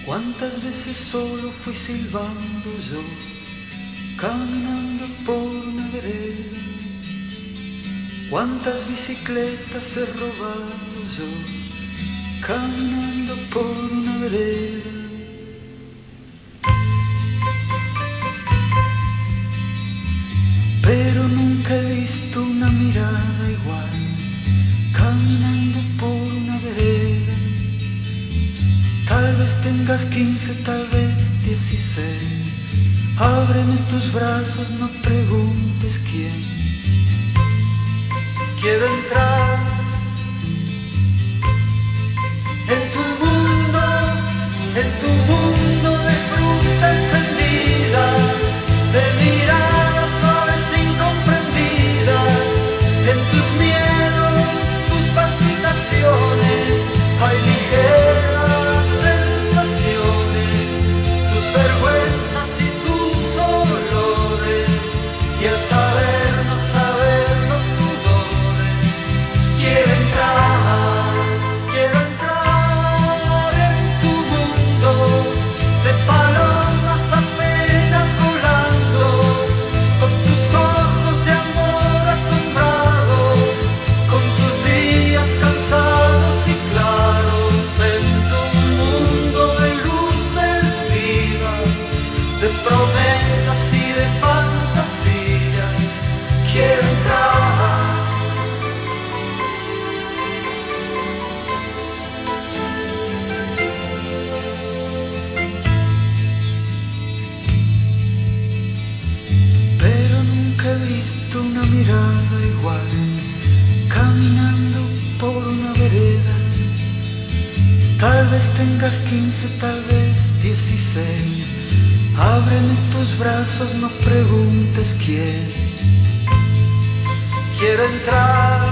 Cuántas veces solo fui silbando yo, caminando por una vereda. Cuántas bicicletas he robado yo, caminando por una vereda. Pero nunca he visto una mirada igual, caminando por una vereda. Tal vez tengas 15, tal vez 16. Ábreme tus brazos, no preguntes quién. Quiero entrar en tu mundo de fruta encendida, de miradas suaves incomprendidas, en tus miedos, tus palpitaciones, hay ligeras sensaciones, tus vergüenzas y tus olores, y el sabernos los pudores. Quiero entrar en tu mundo de palomas apenas volando, con tus ojos de amor asombrados, con tus días cansados y claros, en tu mundo de luces vivas, de promesas y de fantasías. Quiero entrar. Pero nunca he visto una mirada igual, caminando por una vereda. Tal vez tengas 15, tal vez 16. Ábreme tus brazos, no preguntes quién. Quiero entrar